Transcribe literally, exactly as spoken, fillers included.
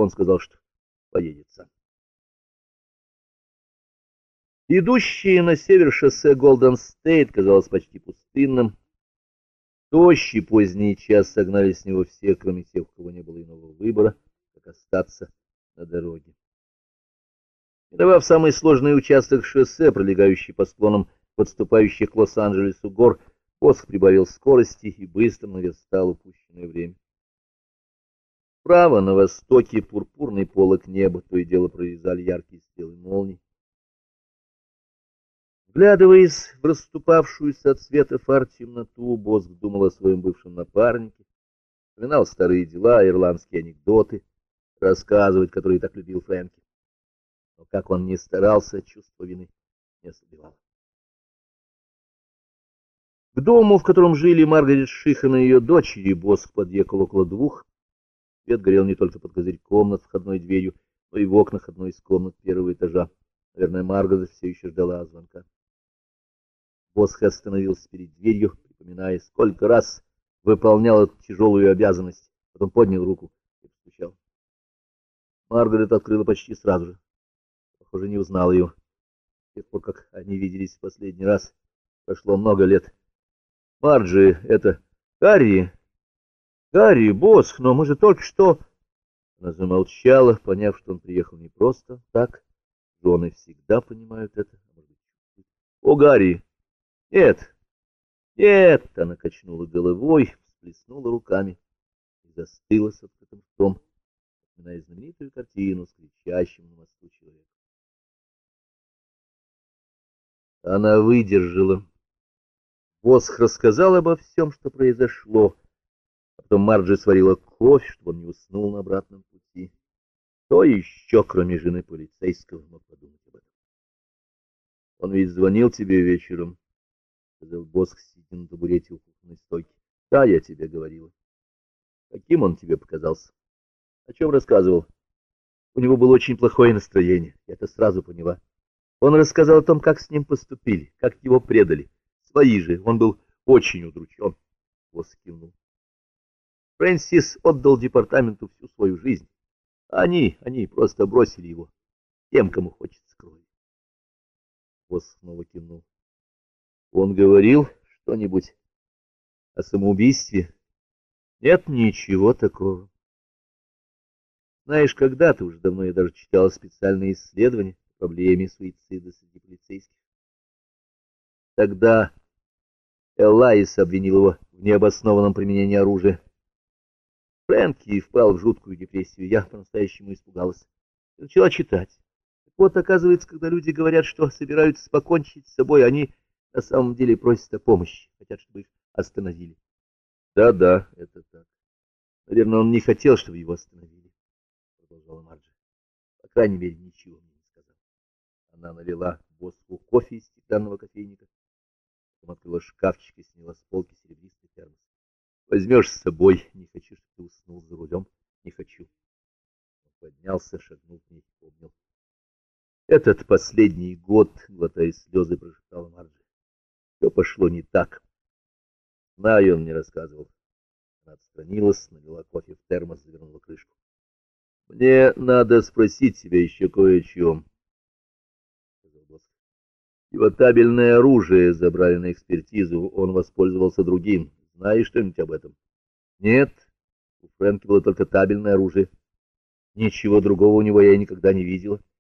Он сказал, что поедет сам. Идущее на север шоссе Голден-Стейт казалось почти пустынным. Тощий поздний час согнали с него все, кроме тех, у кого не было иного выбора, как остаться на дороге. Миновав самый сложный участок шоссе, пролегающий по склонам подступающих к Лос-Анджелесу гор, Босх прибавил скорости и быстро наверстал упущенное время. Справа на востоке пурпурный полог неба, то и дело прорезали яркие стрелы молний. Вглядываясь в расступавшуюся от света фар темноту, Босх думал о своем бывшем напарнике, вспоминал старые дела, ирландские анекдоты, рассказывать, которые так любил Фрэнки. Но как он ни старался, чувство вины не ослабевало. К дому, в котором жили Маргарет Шихан и ее дочери, Босх подъехал около двух. Свет горел не только под козырьком над входной дверью, но и в окнах одной из комнат первого этажа. Наверное, Маргарет все еще ждала звонка. Босх остановился перед дверью, припоминая, сколько раз выполнял эту тяжелую обязанность. Потом поднял руку и постучал. Маргарет открыла почти сразу же. Похоже, не узнал ее. С тех пор, как они виделись в последний раз, прошло много лет. Марджи, это Гарри, Гарри, Босх, но мы же только что... Она замолчала, поняв, что он приехал не просто так. Жены всегда понимают это. О, Гарри! Нет, нет! Она качнула головой, всплеснула руками и застыла с открытым ртом, вспоминая знаменитую картину с кричащим на мосту человеком. Она выдержала. Босх рассказал обо всем, что произошло. А потом Марджи сварила кофе, чтобы он не уснул на обратном пути. Кто еще, кроме жены полицейского, мог подумать об этом? — Он ведь звонил тебе вечером, — сказал Босх, сидя на табурете у кухонной стойки. — Да, я тебе говорила. Каким он тебе показался? О чем рассказывал? У него было очень плохое настроение, я это сразу поняла. Он рассказал о том, как с ним поступили, как его предали. Свои же, он был очень удручен. Босх кивнул. Фрэнсис отдал департаменту всю свою жизнь. Они, они просто бросили его тем, кому хочется крови. Босх снова кивнул. Он говорил что-нибудь о самоубийстве? Нет, ничего такого. Знаешь, когда-то, уже давно я даже читал специальные исследования о проблеме суицида среди полицейских. Тогда Элайс обвинил его в необоснованном применении оружия. Фрэнки впал в жуткую депрессию. Я по-настоящему испугалась. И начала читать. Так вот, оказывается, когда люди говорят, что собираются покончить с собой, они на самом деле просят о помощи, хотят, чтобы их остановили. Да-да, это так. Наверное, он не хотел, чтобы его остановили, продолжала Марджи. По крайней мере, ничего мне не сказал. Она налила Босху кофе из стеклянного кофейника, потом открыла шкафчик и сняла с полки серебристый термос. Возьмешь с собой. Не хочу, чтобы ты уснул за рулем. Не хочу. Он поднялся, шагнул к ней, обнял. Этот последний год, глотая слезы, прошептала Марджи. Все пошло не так. Знаю, он мне рассказывал. Она отстранилась, налила кофе в термос, завернула крышку. Мне надо спросить тебя еще кое о чем, сказал Босх. Его табельное оружие забрали на экспертизу, он воспользовался другим. Знаешь что-нибудь об этом? Нет, у Фрэнки было только табельное оружие. Ничего другого у него я никогда не видела.